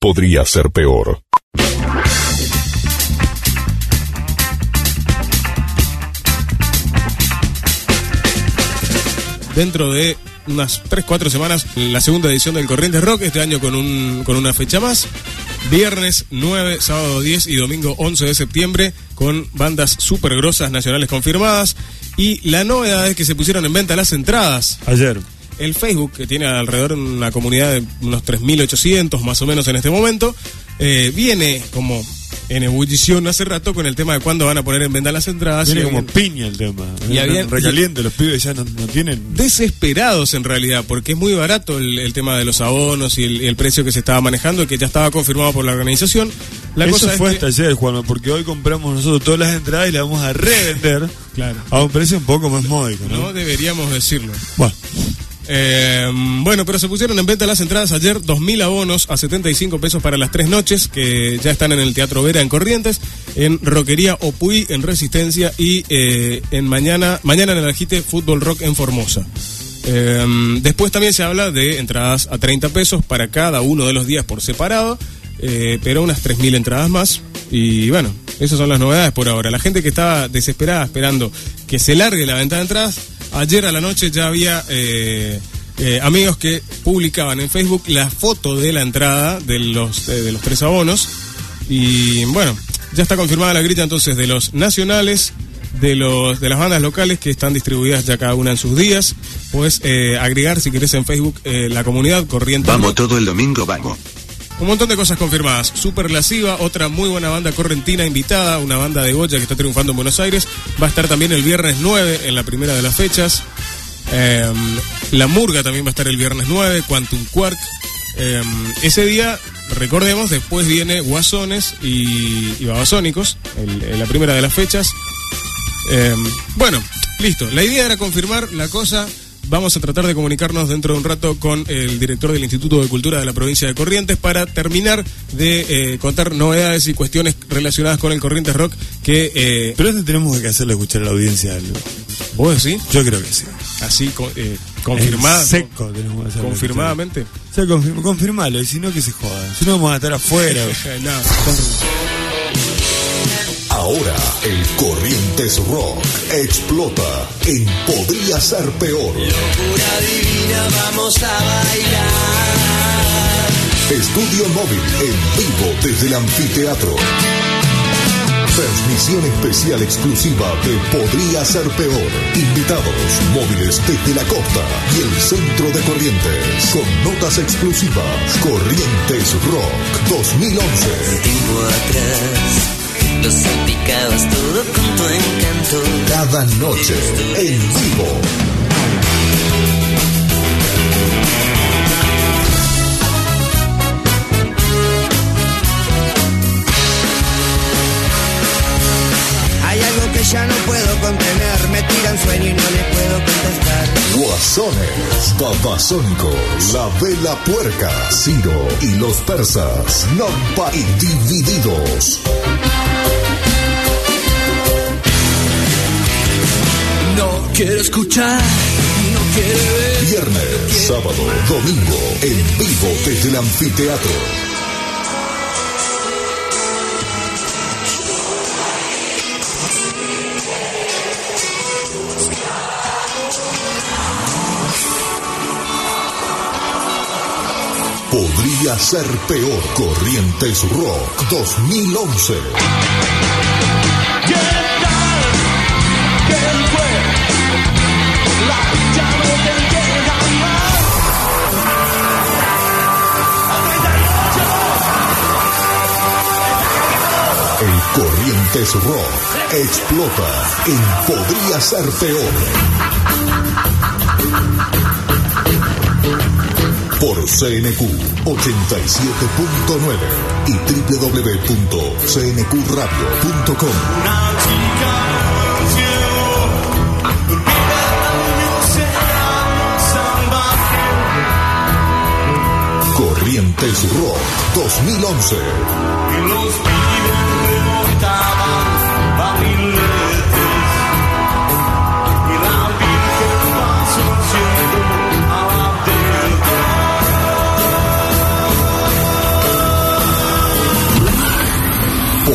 podría ser peor. Dentro de unas 3-4 semanas, la segunda edición del Corrientes Rock, este año con una fecha más. Viernes 9, sábado 10 y domingo 11 de septiembre, con bandas súper grosas nacionales confirmadas. Y la novedad es que se pusieron en venta las entradas. Ayer. El Facebook, que tiene alrededor una comunidad de unos 3.800 más o menos en este momento, viene como en ebullición hace rato con el tema de cuándo van a poner en venta las entradas. Viene como piña el tema. Y recaliente, los pibes ya no tienen... Desesperados en realidad, porque es muy barato el tema de los abonos y el precio que se estaba manejando, que ya estaba confirmado por la organización. Eso fue hasta ayer, Juan, porque hoy compramos nosotros todas las entradas y las vamos a revender claro, a un precio un poco más módico, ¿no? No deberíamos decirlo. Bueno. Bueno, pero se pusieron en venta las entradas ayer, 2.000 abonos a 75 pesos para las 3 noches, que ya están en el Teatro Vera en Corrientes, en Rockería Opuy en Resistencia y en mañana en el Aljite Fútbol Rock en Formosa. Después también se habla de entradas a 30 pesos para cada uno de los días por separado, pero unas 3.000 entradas más. Y bueno, esas son las novedades por ahora. La gente que estaba desesperada esperando que se largue la venta de entradas, ayer a la noche ya había amigos que publicaban en Facebook la foto de la entrada de los 3 abonos. Y bueno, ya está confirmada la grilla entonces de los nacionales, de las bandas locales que están distribuidas ya cada una en sus días. Puedes agregar si querés en Facebook la comunidad Corrientes. Vamos todo el domingo, vamos. Un montón de cosas confirmadas. Superlasiva, otra muy buena banda correntina invitada, una banda de Goya que está triunfando en Buenos Aires. Va a estar también el viernes 9 en la primera de las fechas. La Murga también va a estar el viernes 9, Quantum Quark. Ese día, recordemos, después viene Guasones y Babasónicos en la primera de las fechas. Bueno, listo. La idea era confirmar la cosa. Vamos a tratar de comunicarnos dentro de un rato con el director del Instituto de Cultura de la provincia de Corrientes para terminar de contar novedades y cuestiones relacionadas con el Corrientes Rock que... Pero tenemos que hacerle escuchar a la audiencia algo. ¿Vos decís? Yo creo que sí. Así, confirmado. Seco tenemos que hacerlo. ¿Confirmadamente? O sea, confirmalo, y si no, que se joda. Si no, vamos a estar afuera. No. Ahora el Corrientes Rock explota en Podría Ser Peor. Locura divina, vamos a bailar. Estudio móvil en vivo desde el anfiteatro. Transmisión especial exclusiva de Podría Ser Peor. Invitados, móviles desde la costa y el centro de Corrientes. Con notas exclusivas. Corrientes Rock 2011. Tiempo atrás, lo salpicabas todo con tu encanto. Cada noche en vivo. Hay algo que ya no puedo contener, me tiran sueño y no le puedo contestar. Guasones, Babasónicos, La Vela Puerca, Ciro y los Persas, Nampa y Divididos. No quiero escuchar, no quiero ver. Viernes, sábado, domingo, en vivo desde el anfiteatro. Podría ser peor. Corrientes Rock 2011. El Corrientes Rock explota en Podría Ser Peor. Por CNQ 87.9 y www.cnqradio.com. Corrientes Rock 2011.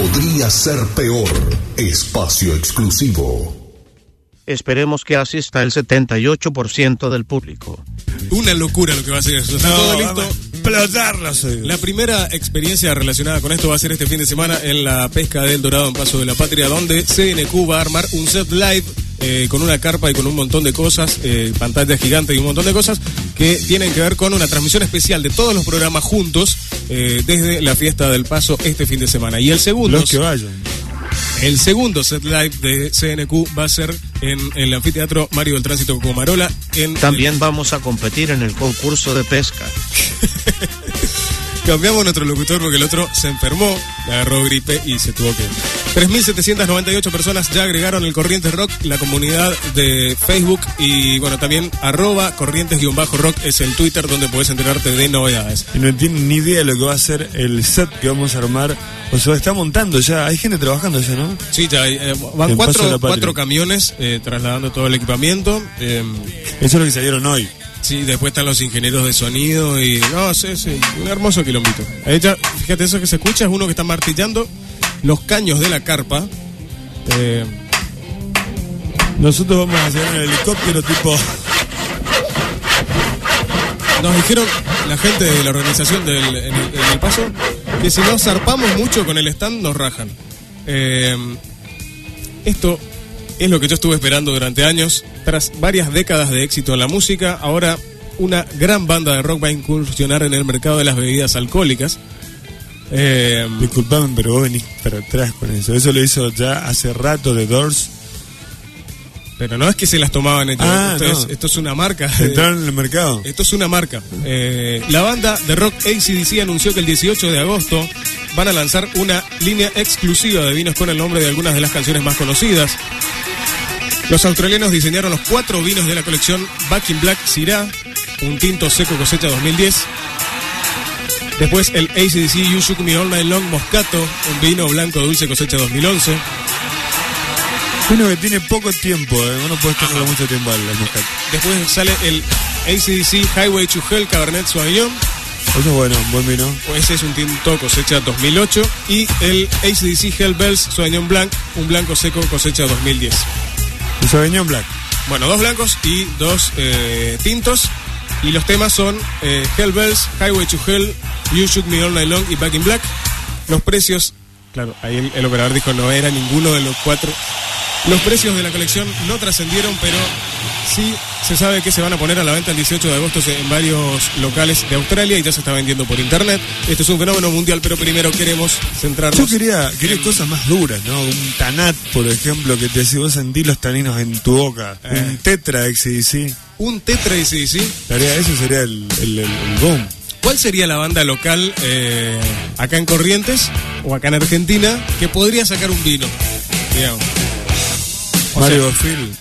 Podría ser peor. Espacio exclusivo. Esperemos que asista el 78% del público. Una locura lo que va a ser eso. Está todo listo. Explotarla, La primera experiencia relacionada con esto va a ser este fin de semana en la pesca del Dorado en Paso de la Patria, donde CNQ va a armar un set live con una carpa y con un montón de cosas, pantalla gigante y un montón de cosas que tienen que ver con una transmisión especial de todos los programas juntos desde la fiesta del Paso este fin de semana. Y el segundo... Los que vayan. El segundo set live de CNQ va a ser en el anfiteatro Mario del Tránsito Comarola. También vamos a competir en el concurso de pesca. Cambiamos nuestro locutor porque el otro se enfermó, le agarró gripe y se tuvo que... 3.798 personas ya agregaron el Corrientes Rock, la comunidad de Facebook, y bueno, también @Corrientes_Rock es el Twitter donde puedes enterarte de novedades. Y no tienen ni idea de lo que va a ser el set que vamos a armar. O sea, está montando ya, hay gente trabajando ya, ¿no? Sí, ya hay, van cuatro camiones trasladando todo el equipamiento. Eso es lo que salieron hoy. Sí, después están los ingenieros de sonido y... No, sí, un hermoso kilómetro. Ahí ya, fíjate, eso que se escucha es uno que está martillando los caños de la carpa. Nosotros vamos a hacer un helicóptero tipo... Nos dijeron la gente de la organización en el Paso que si no zarpamos mucho con el stand nos rajan. Esto es lo que yo estuve esperando durante años. Tras varias décadas de éxito en la música, ahora una gran banda de rock va a incursionar en el mercado de las bebidas alcohólicas. Disculpame, pero vos venís para atrás con eso. Eso lo hizo ya hace rato The Doors. Pero no es que se las tomaban ellos. Esto es una marca. Entraron en el mercado. Esto es una marca. La banda de rock AC/DC anunció que el 18 de agosto van a lanzar una línea exclusiva de vinos con el nombre de algunas de las canciones más conocidas. Los australianos diseñaron los 4 vinos de la colección Back in Black Syrah, un tinto seco cosecha 2010. Después el AC/DC You Shook Me All Night Long Moscato, un vino blanco dulce cosecha 2011. Uno que tiene poco tiempo, no puedes tenerlo mucho tiempo al Moscato. Después sale el AC/DC Highway to Hell Cabernet Sauvignon. Eso es bueno, buen vino. Pues ese es un tinto cosecha 2008. Y el AC/DC Hell Bells Sauvignon Blanc, un blanco seco cosecha 2010. El Sauvignon Blanc. Bueno, 2 blancos y 2 tintos. Y los temas son Hell Bells, Highway to Hell, You Shook Me All Night Long y Back in Black. Los precios, claro, ahí el operador dijo no era ninguno de los 4. Los precios de la colección no trascendieron, pero sí se sabe que se van a poner a la venta el 18 de agosto en varios locales de Australia y ya se está vendiendo por internet. Esto es un fenómeno mundial, pero primero queremos centrarnos... Yo quería cosas más duras, ¿no? Un Tanat, por ejemplo, que te si vos sentís los taninos en tu boca. Un Tetra AC/DC. Un Tetra AC/DC. Eso sería el boom. ¿Cuál sería la banda local acá en Corrientes o acá en Argentina que podría sacar un vino? Digamos. Mario Phil.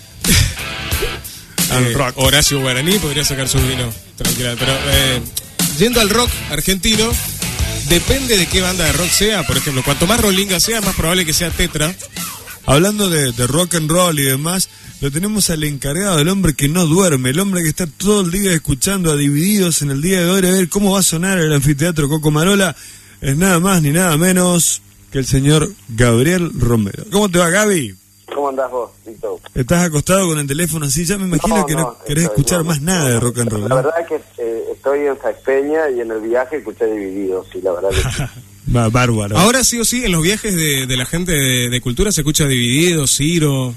Rock. Horacio Guaraní podría sacar su vino tranquila. Pero yendo al rock argentino, depende de qué banda de rock sea. Por ejemplo, cuanto más rollinga sea, más probable que sea Tetra. Hablando de rock and roll y demás, lo tenemos al encargado, el hombre que no duerme, el hombre que está todo el día escuchando a Divididos en el día de hoy, a ver cómo va a sonar el anfiteatro Cocomarola. Es nada más ni nada menos que el señor Gabriel Romero. ¿Cómo te va, Gaby? ¿Cómo andás vos, Tito? ¿Estás acostado con el teléfono así? Ya me imagino que no querés escuchar más nada de rock and roll. La verdad es que estoy en Saizpeña y en el viaje escuché Divididos, sí, la verdad que sí. Bárbaro. Ahora sí o sí, en los viajes de la gente de cultura se escucha Divididos, Ciro...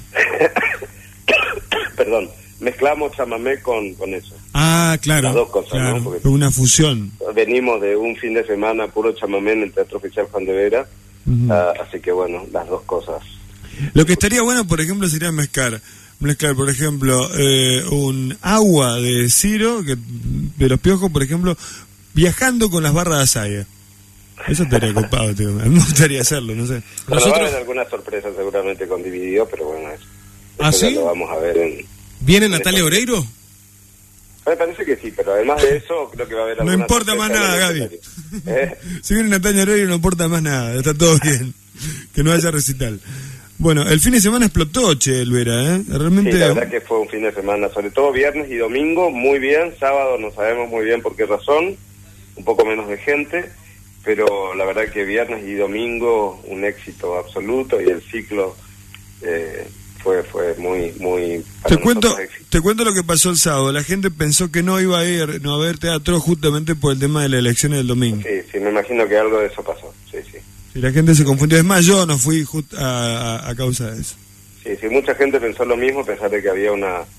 Perdón, mezclamos chamamé con eso. Ah, claro. Las dos cosas, claro. ¿no? Porque una fusión. venimos de un fin de semana puro chamamé en el Teatro Oficial Juan de Vera, así que bueno, las dos cosas. Lo que estaría bueno, por ejemplo, sería mezclar, por ejemplo, un agua de Ciro, de los Piojos, por ejemplo, viajando con las barras de Asaya. Eso estaría copado, tío. Me gustaría hacerlo, no sé. Bueno, va a haber alguna sorpresa seguramente con Dividido, pero bueno, eso ¿Ah, sí? lo vamos a ver en... ¿Viene Natalia Oreiro? Me parece que sí, pero además de eso creo que va a haber alguna... No importa más nada, Gaby. Si viene Natalia Oreiro no importa más nada, está todo bien. Que no haya recital. Bueno, el fin de semana explotó, Che, el Vera, ¿eh? Realmente... Sí, la verdad que fue un fin de semana, sobre todo viernes y domingo, muy bien. Sábado no sabemos muy bien por qué razón, un poco menos de gente. pero la verdad que viernes y domingo un éxito absoluto, y el ciclo fue muy te cuento lo que pasó el sábado. La gente pensó que no iba a haber teatro justamente por el tema de las elecciones del domingo. Sí, me imagino que algo de eso pasó. Sí. Y la gente se confundió. Es más, yo no fui a causa de eso. Sí, mucha gente pensó lo mismo, a pesar de que había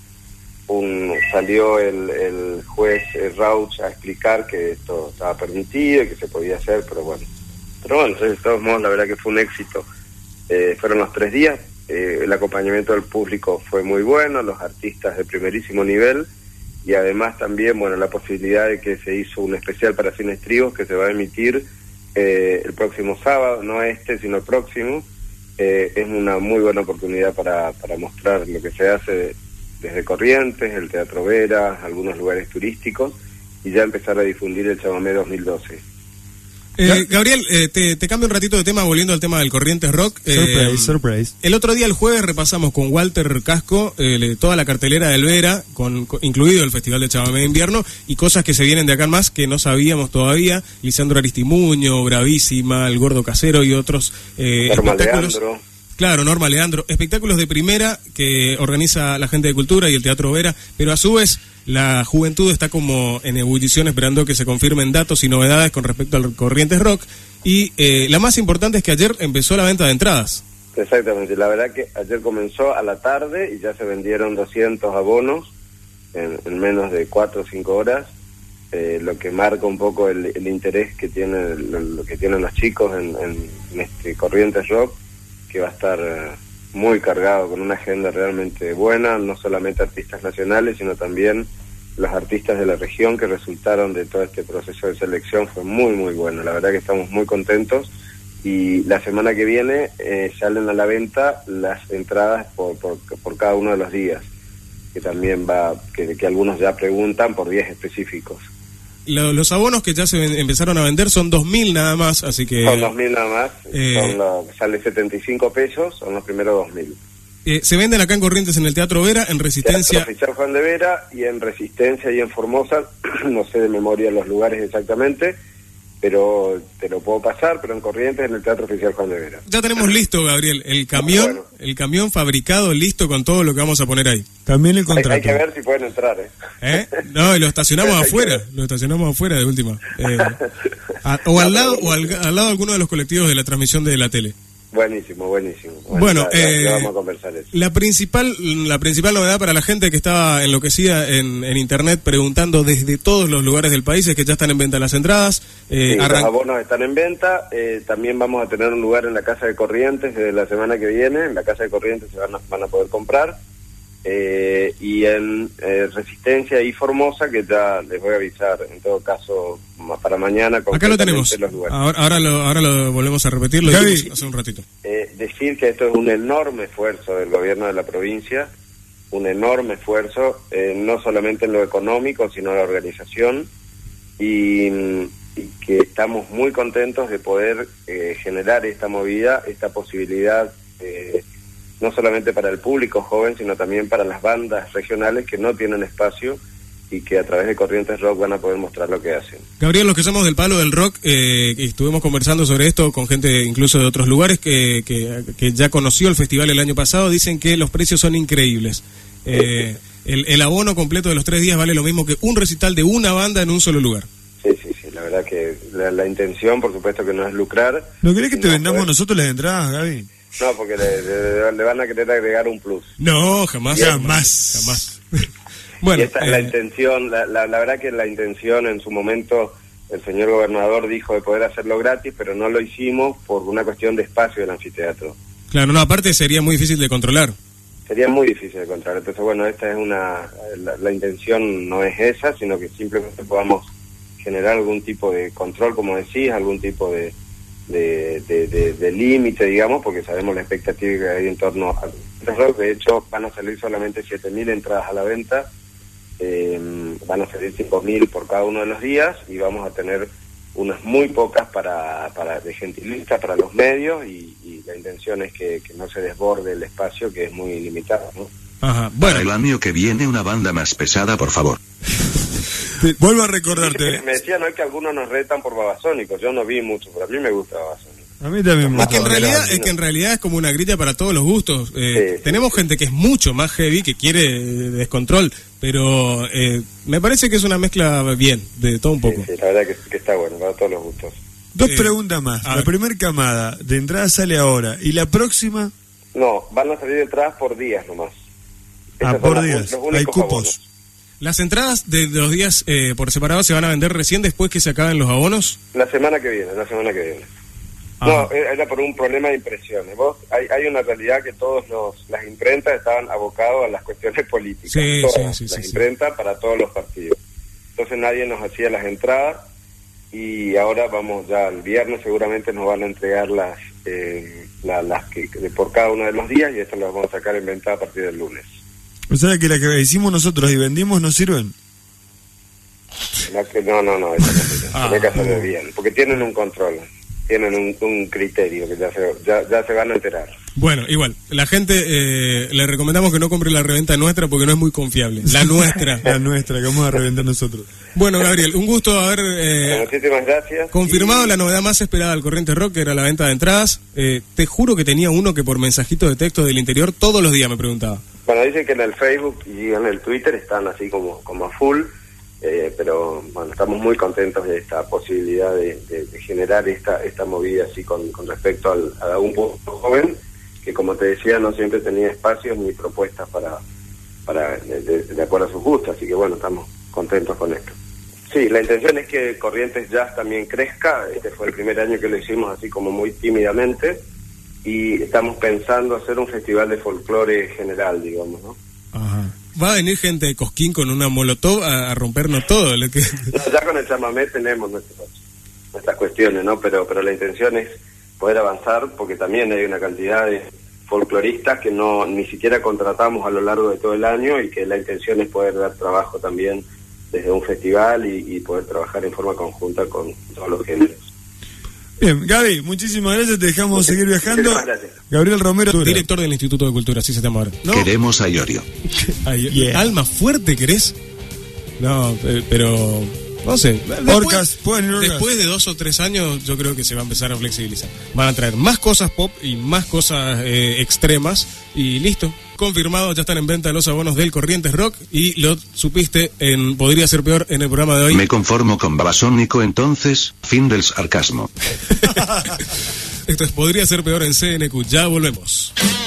salió el juez Rauch a explicar que esto estaba permitido y que se podía hacer, pero bueno, de todos modos la verdad que fue un éxito. Fueron los 3 días, el acompañamiento del público fue muy bueno, los artistas de primerísimo nivel, y además también, bueno, la posibilidad de que se hizo un especial para Sin Estribos que se va a emitir el próximo sábado, no sino el próximo. Es una muy buena oportunidad para mostrar lo que se hace desde Corrientes, el Teatro Vera, algunos lugares turísticos, y ya empezar a difundir el Chamamé 2012. Gabriel, te cambio un ratito de tema, volviendo al tema del Corrientes Rock. Surprise. El otro día, el jueves, repasamos con Walter Casco toda la cartelera del Vera, incluido el Festival de Chamamé de Invierno, y cosas que se vienen de acá en más que no sabíamos todavía. Lisandro Aristimuño, Bravísima, El Gordo Casero y otros espectáculos. Leandro. Claro, Norma Leandro. Espectáculos de primera que organiza la gente de Cultura y el Teatro Vera, pero a su vez la juventud está como en ebullición esperando que se confirmen datos y novedades con respecto al Corrientes Rock. Y la más importante es que ayer empezó la venta de entradas. Exactamente, la verdad que ayer comenzó a la tarde y ya se vendieron 200 abonos en menos de 4 o 5 horas, lo que marca un poco el interés que tienen los chicos en este Corrientes Rock, que va a estar muy cargado, con una agenda realmente buena, no solamente artistas nacionales, sino también los artistas de la región que resultaron de todo este proceso de selección. Fue muy bueno, la verdad que estamos muy contentos, y la semana que viene salen a la venta las entradas por cada uno de los días, que también que algunos ya preguntan por días específicos. Los abonos que ya se empezaron a vender son 2.000 nada más, así que... Son 2.000 nada más, sale 75 pesos, son los primeros 2.000. Se venden acá en Corrientes, en el Teatro Vera, en Resistencia... Teatro Oficial Juan de Vera, y en Resistencia y en Formosa, no sé de memoria los lugares exactamente, pero te lo puedo pasar, pero en Corrientes, en el Teatro Oficial Juan de Vera. Ya tenemos listo, Gabriel, el camión fabricado, listo con todo lo que vamos a poner ahí. También el contrato. Hay que ver si pueden entrar, No, y lo estacionamos afuera, de última. O al lado de alguno de los colectivos de la transmisión de la tele. Buenísimo. Bueno, ya vamos a conversar eso. La principal novedad para la gente que estaba enloquecida en internet preguntando desde todos los lugares del país es que ya están en venta las entradas. Sí, los abonos están en venta. También vamos a tener un lugar en la Casa de Corrientes desde la semana que viene. En la Casa de Corrientes se van a poder comprar. Y en Resistencia y Formosa, que ya les voy a avisar en todo caso para mañana. Acá lo tenemos. Ahora lo volvemos a repetir, lo dijimos hace un ratito. Decir que esto es un enorme esfuerzo del gobierno de la provincia, un enorme esfuerzo, no solamente en lo económico, sino en la organización, y que estamos muy contentos de poder generar esta movida, esta posibilidad, no solamente para el público joven, sino también para las bandas regionales que no tienen espacio y que a través de Corrientes Rock van a poder mostrar lo que hacen. Gabriel, los que somos del palo del rock, estuvimos conversando sobre esto con gente incluso de otros lugares que ya conoció el festival el año pasado, dicen que los precios son increíbles. El abono completo de los 3 días vale lo mismo que un recital de una banda en un solo lugar. Sí, la verdad que la intención, por supuesto, que no es lucrar. ¿No querés que te vendamos nosotros las entradas, Gaby? No, porque le van a querer agregar un plus. No, jamás. Bueno, y esta es la intención, la verdad que la intención en su momento, el señor gobernador dijo de poder hacerlo gratis, pero no lo hicimos por una cuestión de espacio del anfiteatro. Claro, no, aparte sería muy difícil de controlar. Sería muy difícil de controlar, entonces bueno, esta es la intención no es esa, sino que simplemente podamos generar algún tipo de control, como decís, algún tipo de límite, digamos, porque sabemos la expectativa que hay en torno al rock. De hecho, van a salir solamente 7.000 entradas a la venta, van a salir 5.000 por cada uno de los días, y vamos a tener unas muy pocas para de gentilista para los medios, y la intención es que no se desborde el espacio, que es muy limitado, ¿no? Ajá. Bueno, para el año que viene una banda más pesada, por favor. Vuelvo a recordarte. Me decían hoy que algunos nos retan por babasónicos. Yo no vi mucho, pero a mí me gusta babasónicos. A mí también me Es que en realidad es como una grilla para todos los gustos. Tenemos gente que es mucho más heavy, que quiere descontrol, pero me parece que es una mezcla bien, de todo un poco. Sí, la verdad que está bueno, para todos los gustos. Dos preguntas más. La primera camada de entrada sale ahora. ¿Y la próxima? No, van a salir entradas por días nomás. Por días. Hay cupos. Abonos. ¿Las entradas de los días por separado se van a vender recién después que se acaben los abonos? La semana que viene. No, era por un problema de impresiones. Hay una realidad que todas las imprentas estaban abocados a las cuestiones políticas. Sí, las imprentas para todos los partidos. Entonces nadie nos hacía las entradas y ahora vamos ya el viernes seguramente nos van a entregar las que por cada uno de los días y eso lo vamos a sacar en venta a partir del lunes. O sea que la que hicimos nosotros y vendimos no sirven. No, eso no tiene que hacerlo bien, porque tienen un control. Tienen un criterio que ya se van a enterar. Bueno, igual, la gente le recomendamos que no compre la reventa nuestra porque no es muy confiable. La nuestra. La nuestra, que vamos a reventar nosotros. Bueno, Gabriel, un gusto haber muchísimas gracias. Confirmado la novedad más esperada del Corrientes Rock, que era la venta de entradas. Te juro que tenía uno que por mensajito de texto del interior todos los días me preguntaba. Bueno, dicen que en el Facebook y en el Twitter están así como a full. Pero bueno, estamos muy contentos de esta posibilidad de generar esta movida así con respecto a un público joven que, como te decía, no siempre tenía espacios ni propuestas para de acuerdo a sus gustos, así que bueno, estamos contentos con esto. Sí, la intención es que Corrientes Jazz también crezca. Este fue el primer año que lo hicimos así como muy tímidamente y estamos pensando hacer un festival de folclore general, digamos, ¿no? Ajá. Va a venir gente de Cosquín con una molotov a rompernos todo. No, ya con el chamamé tenemos nuestras cuestiones, ¿no? Pero la intención es poder avanzar porque también hay una cantidad de folcloristas que ni siquiera contratamos a lo largo de todo el año y que la intención es poder dar trabajo también desde un festival y poder trabajar en forma conjunta con todos los géneros. Bien, Gaby, muchísimas gracias, te dejamos seguir viajando. Gabriel Romero, director del Instituto de Cultura, así se llama ahora. ¿No? Queremos a Iorio. Yeah. ¿Alma fuerte querés? No, pero no sé. Después de 2 o 3 años yo creo que se va a empezar a flexibilizar. Van a traer más cosas pop y más cosas extremas y listo. Confirmado, ya están en venta los abonos del Corrientes Rock y lo supiste en Podría Ser Peor en el programa de hoy. Me conformo con Babasónico entonces, fin del sarcasmo. Esto es Podría Ser Peor en CNQ, ya volvemos.